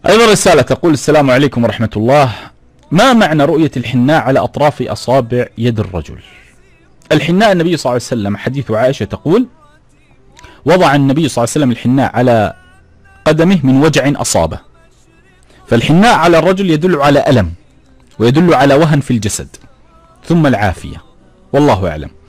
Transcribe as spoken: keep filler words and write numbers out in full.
أيضا رسالة تقول: السلام عليكم ورحمة الله، ما معنى رؤية الحناء على أطراف أصابع يد الرجل؟ الحناء النبي صلى الله عليه وسلم، حديث عائشة تقول: وضع النبي صلى الله عليه وسلم الحناء على قدمه من وجع أصابه. فالحناء على الرجل يدل على ألم ويدل على وهن في الجسد، ثم العافية، والله أعلم.